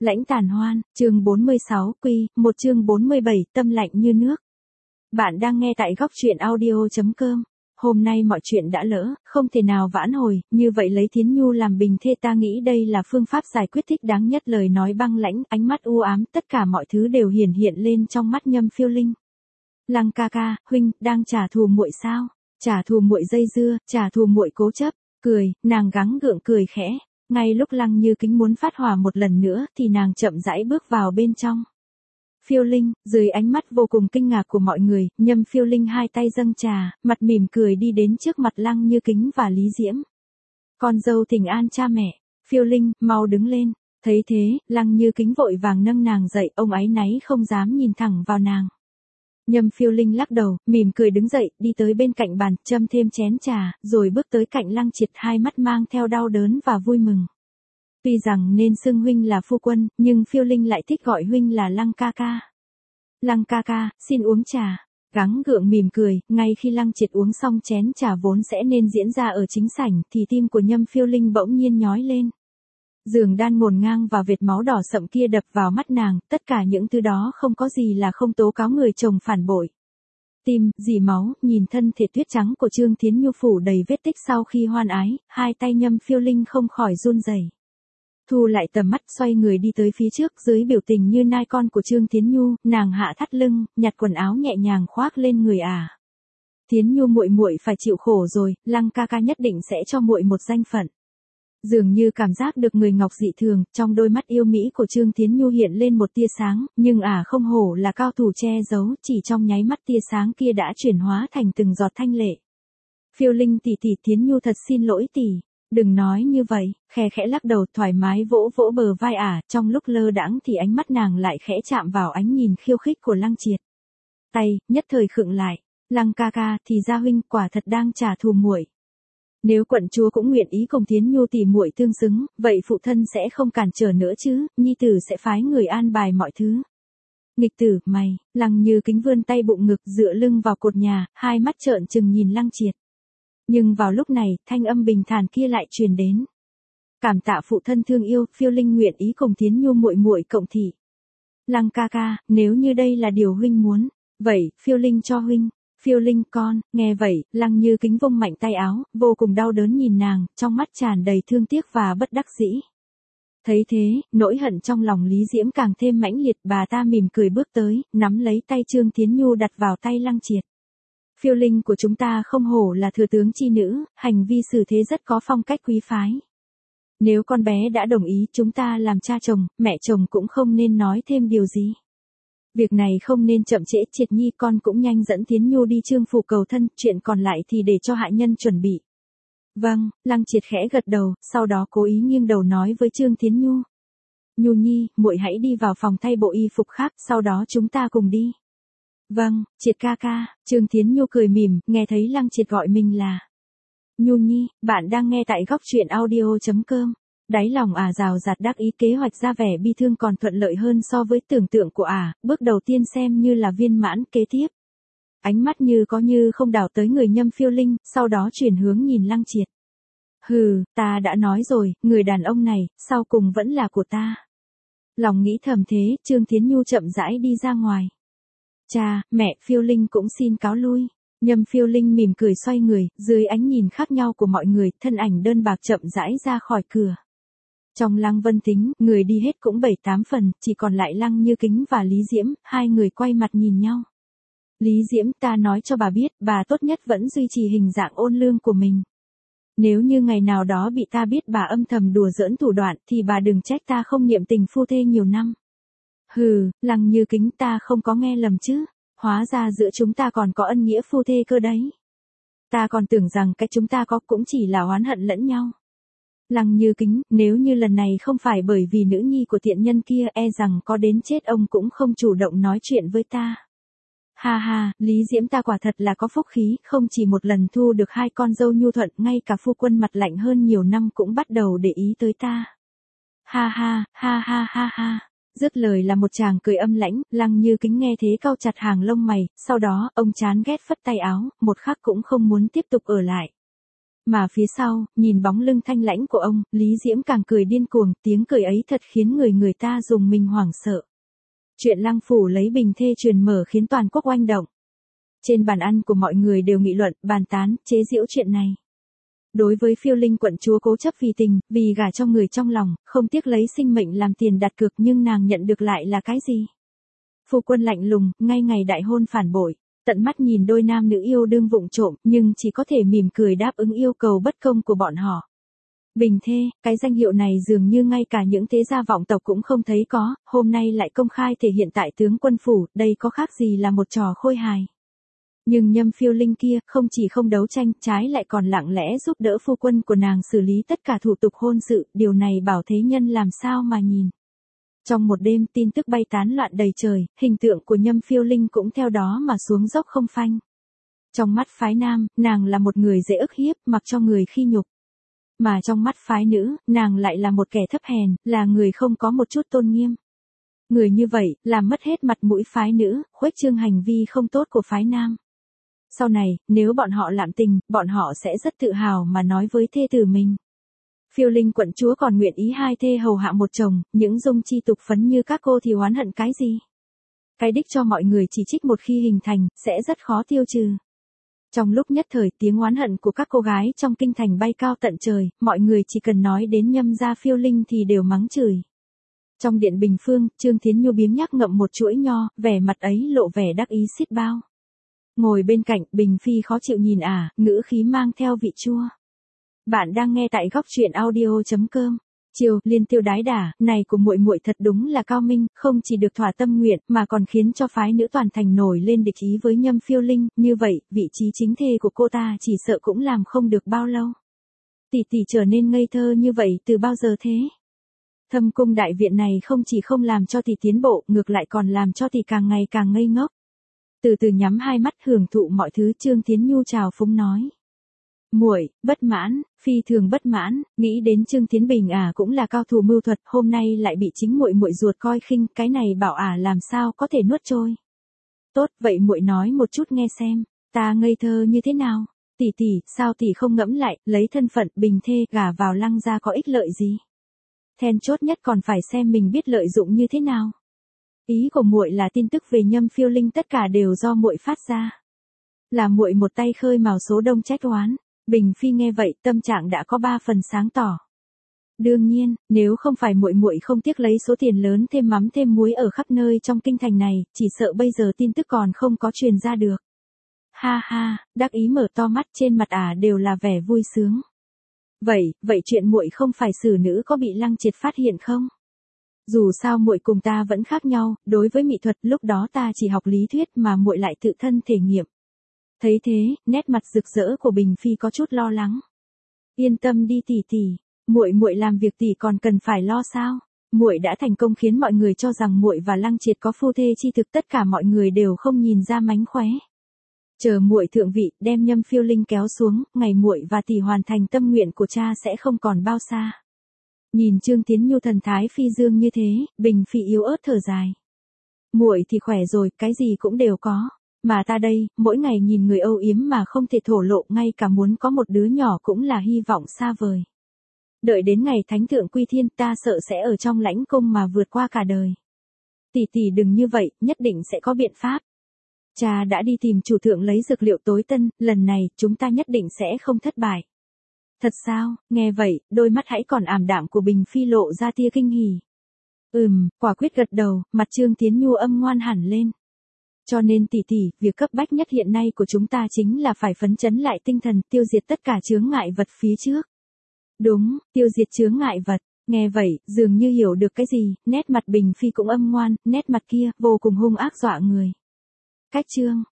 Lãnh tàn hoan, chương 46, một chương 47, tâm lạnh như nước. Bạn đang nghe tại góc truyện audio.com. Hôm nay mọi chuyện đã lỡ, không thể nào vãn hồi, như vậy lấy Thiến Nhu làm bình thê ta nghĩ đây là phương pháp giải quyết thích đáng nhất. Lời nói băng lãnh, ánh mắt u ám, tất cả mọi thứ đều hiển hiện lên trong mắt Nhâm Phiêu Linh. Lăng ca ca, huynh, đang trả thù muội sao? Trả thù muội dây dưa, trả thù muội cố chấp, cười, nàng gắng gượng cười khẽ. Ngay lúc Lăng Như Kính muốn phát hỏa một lần nữa thì nàng chậm rãi bước vào bên trong. Phiêu Linh, dưới ánh mắt vô cùng kinh ngạc của mọi người, Nhâm Phiêu Linh hai tay dâng trà, mặt mỉm cười đi đến trước mặt Lăng Như Kính và Lý Diễm. Con dâu thỉnh an cha mẹ, Phiêu Linh, mau đứng lên. Thấy thế, Lăng Như Kính vội vàng nâng nàng dậy, ông áy náy không dám nhìn thẳng vào nàng. Nhâm Phiêu Linh lắc đầu, mỉm cười đứng dậy, đi tới bên cạnh bàn, châm thêm chén trà, rồi bước tới cạnh Lăng Triệt, hai mắt mang theo đau đớn và vui mừng. Tuy rằng nên xưng huynh là phu quân, nhưng Phiêu Linh lại thích gọi huynh là Lăng ca ca. Lăng ca ca, xin uống trà. Gắng gượng mỉm cười, ngay khi Lăng Triệt uống xong chén trà vốn sẽ nên diễn ra ở chính sảnh, thì tim của Nhâm Phiêu Linh bỗng nhiên nhói lên. Giường đan ngổn ngang và vệt máu đỏ sậm kia đập vào mắt nàng, tất cả những thứ đó không có gì là không tố cáo người chồng phản bội. Tim, dì máu, nhìn thân thể tuyết trắng của Trương Thiến Nhu phủ đầy vết tích sau khi hoan ái, hai tay Nhâm Phiêu Linh không khỏi run rẩy. Thu lại tầm mắt, xoay người đi tới phía trước, dưới biểu tình như nai con của Trương Thiến Nhu, nàng hạ thắt lưng, nhặt quần áo nhẹ nhàng khoác lên người Thiến Nhu muội muội phải chịu khổ rồi, Lăng ca ca nhất định sẽ cho muội một danh phận. Dường như cảm giác được người ngọc dị thường, trong đôi mắt yêu mỹ của Trương Thiến Nhu hiện lên một tia sáng, nhưng không hổ là cao thủ che giấu, chỉ trong nháy mắt tia sáng kia đã chuyển hóa thành từng giọt thanh lệ. Phiêu Linh tỷ tỷ, Thiến Nhu thật xin lỗi tỷ. Đừng nói như vậy, khe khẽ lắc đầu, thoải mái vỗ vỗ bờ vai trong lúc lơ đãng thì ánh mắt nàng lại khẽ chạm vào ánh nhìn khiêu khích của Lăng Triệt. Tay, nhất thời khựng lại, Lăng ca ca, thì ra huynh quả thật đang trả thù muội. Nếu quận chúa cũng nguyện ý cùng Thiến Nhu tỷ muội tương xứng, vậy phụ thân sẽ không cản trở nữa chứ, nhi tử sẽ phái người an bài mọi thứ. Nghịch tử, mày, Lăng Như Kính vươn tay bụng ngực dựa lưng vào cột nhà, hai mắt trợn trừng nhìn Lăng Triệt. Nhưng vào lúc này, thanh âm bình thản kia lại truyền đến. Cảm tạ phụ thân thương yêu, Phiêu Linh nguyện ý cùng Thiến Nhu muội muội cộng thị. Lăng ca ca, nếu như đây là điều huynh muốn, vậy, Phiêu Linh cho huynh. Phiêu Linh con, nghe vậy, Lăng Như Kính vung mạnh tay áo, vô cùng đau đớn nhìn nàng, trong mắt tràn đầy thương tiếc và bất đắc dĩ. Thấy thế, nỗi hận trong lòng Lý Diễm càng thêm mãnh liệt, bà ta mỉm cười bước tới, nắm lấy tay Trương Thiến Nhu đặt vào tay Lăng Triệt. Phiêu Linh của chúng ta không hổ là thừa tướng chi nữ, hành vi xử thế rất có phong cách quý phái. Nếu con bé đã đồng ý, chúng ta làm cha chồng, mẹ chồng cũng không nên nói thêm điều gì. Việc này không nên chậm trễ, Triệt nhi con cũng nhanh dẫn Thiến Nhu đi Trương phủ cầu thân, chuyện còn lại thì để cho hạ nhân chuẩn bị. Vâng, Lăng Triệt khẽ gật đầu, sau đó cố ý nghiêng đầu nói với Trương Thiến Nhu. Nhu nhi, muội hãy đi vào phòng thay bộ y phục khác, sau đó chúng ta cùng đi. Vâng, Triệt ca ca, Trương Thiến Nhu cười mỉm, nghe thấy Lăng Triệt gọi mình là Nhu nhi, bạn đang nghe tại góc truyện audio.com. Đáy lòng rào rạt đắc ý, kế hoạch ra vẻ bi thương còn thuận lợi hơn so với tưởng tượng của bước đầu tiên xem như là viên mãn. Kế tiếp, ánh mắt như có như không đảo tới người Nhâm Phiêu Linh, sau đó chuyển hướng nhìn Lăng Triệt. Hừ, ta đã nói rồi, người đàn ông này, sau cùng vẫn là của ta. Lòng nghĩ thầm thế, Trương Thiến Nhu chậm rãi đi ra ngoài. Cha, mẹ, Phiêu Linh cũng xin cáo lui. Nhâm Phiêu Linh mỉm cười xoay người, dưới ánh nhìn khác nhau của mọi người, thân ảnh đơn bạc chậm rãi ra khỏi cửa. Trong Lăng Vân Tính, người đi hết cũng 7-8 phần, chỉ còn lại Lăng Như Kính và Lý Diễm, hai người quay mặt nhìn nhau. Lý Diễm, ta nói cho bà biết, bà tốt nhất vẫn duy trì hình dạng ôn lương của mình. Nếu như ngày nào đó bị ta biết bà âm thầm đùa giỡn thủ đoạn, thì bà đừng trách ta không niệm tình phu thê nhiều năm. Hừ, Lăng Như Kính, ta không có nghe lầm chứ, hóa ra giữa chúng ta còn có ân nghĩa phu thê cơ đấy. Ta còn tưởng rằng cái chúng ta có cũng chỉ là oán hận lẫn nhau. Lăng Như Kính, nếu như lần này không phải bởi vì nữ nhi của tiện nhân kia, e rằng có đến chết ông cũng không chủ động nói chuyện với ta. Ha ha, Lý Diễm ta quả thật là có phúc khí, không chỉ một lần thu được hai con dâu nhu thuận, ngay cả phu quân mặt lạnh hơn nhiều năm cũng bắt đầu để ý tới ta. Ha ha, ha ha ha ha. Dứt lời là một tràng cười âm lãnh, Lăng Như Kính nghe thế cau chặt hàng lông mày, sau đó, ông chán ghét phất tay áo, một khắc cũng không muốn tiếp tục ở lại. Mà phía sau, nhìn bóng lưng thanh lãnh của ông, Lý Diễm càng cười điên cuồng, tiếng cười ấy thật khiến người ta dùng mình hoảng sợ. Chuyện Lăng Phủ lấy bình thê truyền mở khiến toàn quốc oanh động. Trên bàn ăn của mọi người đều nghị luận, bàn tán, chế giễu chuyện này. Đối với Phiêu Linh quận chúa cố chấp vì tình, vì gả cho người trong lòng, không tiếc lấy sinh mệnh làm tiền đặt cược, nhưng nàng nhận được lại là cái gì? Phu quân lạnh lùng, ngay ngày đại hôn phản bội, tận mắt nhìn đôi nam nữ yêu đương vụng trộm, nhưng chỉ có thể mỉm cười đáp ứng yêu cầu bất công của bọn họ. Bình thê, cái danh hiệu này dường như ngay cả những thế gia vọng tộc cũng không thấy có, hôm nay lại công khai thể hiện tại tướng quân phủ, đây có khác gì là một trò khôi hài. Nhưng Nhâm Phiêu Linh kia, không chỉ không đấu tranh, trái lại còn lặng lẽ giúp đỡ phu quân của nàng xử lý tất cả thủ tục hôn sự, điều này bảo thế nhân làm sao mà nhìn. Trong một đêm, tin tức bay tán loạn đầy trời, hình tượng của Nhâm Phiêu Linh cũng theo đó mà xuống dốc không phanh. Trong mắt phái nam, nàng là một người dễ ức hiếp, mặc cho người khi nhục. Mà trong mắt phái nữ, nàng lại là một kẻ thấp hèn, là người không có một chút tôn nghiêm. Người như vậy, làm mất hết mặt mũi phái nữ, khuếch trương hành vi không tốt của phái nam. Sau này, nếu bọn họ lạm tình, bọn họ sẽ rất tự hào mà nói với thê tử mình. Phiêu Linh quận chúa còn nguyện ý hai thê hầu hạ một chồng, những dung chi tục phấn như các cô thì oán hận cái gì? Cái đích cho mọi người chỉ trích một khi hình thành, sẽ rất khó tiêu trừ. Trong lúc nhất thời, tiếng oán hận của các cô gái trong kinh thành bay cao tận trời, mọi người chỉ cần nói đến Nhâm gia Phiêu Linh thì đều mắng chửi. Trong điện Bình Phương, Trương Thiến Nhu biếng nhác ngậm một chuỗi nho, vẻ mặt ấy lộ vẻ đắc ý xiết bao. Ngồi bên cạnh, Bình Phi khó chịu nhìn ngữ khí mang theo vị chua. Bạn đang nghe tại góc truyện audio.com. Chiều, liên tiêu đái đả, này của muội muội thật đúng là cao minh, không chỉ được thỏa tâm nguyện, mà còn khiến cho phái nữ toàn thành nổi lên địch ý với Nhâm Phiêu Linh, như vậy, vị trí chính thê của cô ta chỉ sợ cũng làm không được bao lâu. Tỷ tỷ trở nên ngây thơ như vậy từ bao giờ thế? Thâm cung đại viện này không chỉ không làm cho tỷ tiến bộ, ngược lại còn làm cho tỷ càng ngày càng ngây ngốc. Từ từ nhắm hai mắt hưởng thụ mọi thứ, Trương Thiến Nhu chào phúng nói. Muội, bất mãn, phi thường bất mãn, nghĩ đến Trương Thiến Bình cũng là cao thủ mưu thuật, hôm nay lại bị chính muội muội ruột coi khinh, cái này bảo làm sao có thể nuốt trôi. Tốt, vậy muội nói một chút nghe xem, ta ngây thơ như thế nào? Tỷ tỷ, sao tỷ không ngẫm lại, lấy thân phận bình thê gả vào Lăng gia có ích lợi gì? Then chốt nhất còn phải xem mình biết lợi dụng như thế nào. Ý của muội là tin tức về Nhâm Phiêu Linh tất cả đều do muội phát ra. Là muội một tay khơi mào số đông trách oán. Bình Phi nghe vậy, tâm trạng đã có 3 phần sáng tỏ. Đương nhiên, nếu không phải muội muội không tiếc lấy số tiền lớn thêm mắm thêm muối ở khắp nơi trong kinh thành này, chỉ sợ bây giờ tin tức còn không có truyền ra được. Ha ha, đắc ý mở to mắt, trên mặt đều là vẻ vui sướng. Vậy chuyện muội không phải xử nữ có bị Lăng Triệt phát hiện không? Dù sao muội cùng ta vẫn khác nhau, đối với mỹ thuật lúc đó ta chỉ học lý thuyết mà muội lại tự thân thể nghiệm. Thấy thế, nét mặt rực rỡ của Bình Phi có chút lo lắng. Yên tâm đi tỷ tỷ, muội làm việc tỷ còn cần phải lo sao? Muội đã thành công khiến mọi người cho rằng muội và Lăng Triệt có phu thê chi thực, tất cả mọi người đều không nhìn ra mánh khóe. Chờ muội thượng vị, đem Nhâm Phiêu Linh kéo xuống, ngày muội và tỷ hoàn thành tâm nguyện của cha sẽ không còn bao xa. Nhìn Trương Thiến Nhu thần thái phi dương như thế, Bình Phi yếu ớt thở dài. Muội thì khỏe rồi, cái gì cũng đều có. Mà ta đây, mỗi ngày nhìn người âu yếm mà không thể thổ lộ, ngay cả muốn có một đứa nhỏ cũng là hy vọng xa vời. Đợi đến ngày thánh thượng quy thiên, ta sợ sẽ ở trong lãnh cung mà vượt qua cả đời. Tỷ tỷ đừng như vậy, nhất định sẽ có biện pháp. Cha đã đi tìm chủ thượng lấy dược liệu tối tân, lần này chúng ta nhất định sẽ không thất bại. Thật sao? Nghe vậy, đôi mắt hãy còn ảm đạm của Bình Phi lộ ra tia kinh hỉ. Quả quyết gật đầu, mặt Trương Thiến Nhu âm ngoan hẳn lên. Cho nên tỷ tỷ, việc cấp bách nhất hiện nay của chúng ta chính là phải phấn chấn lại tinh thần, tiêu diệt tất cả chướng ngại vật phía trước. Đúng, tiêu diệt chướng ngại vật. Nghe vậy, dường như hiểu được cái gì, nét mặt Bình Phi cũng âm ngoan, nét mặt kia vô cùng hung ác dọa người. Cách chương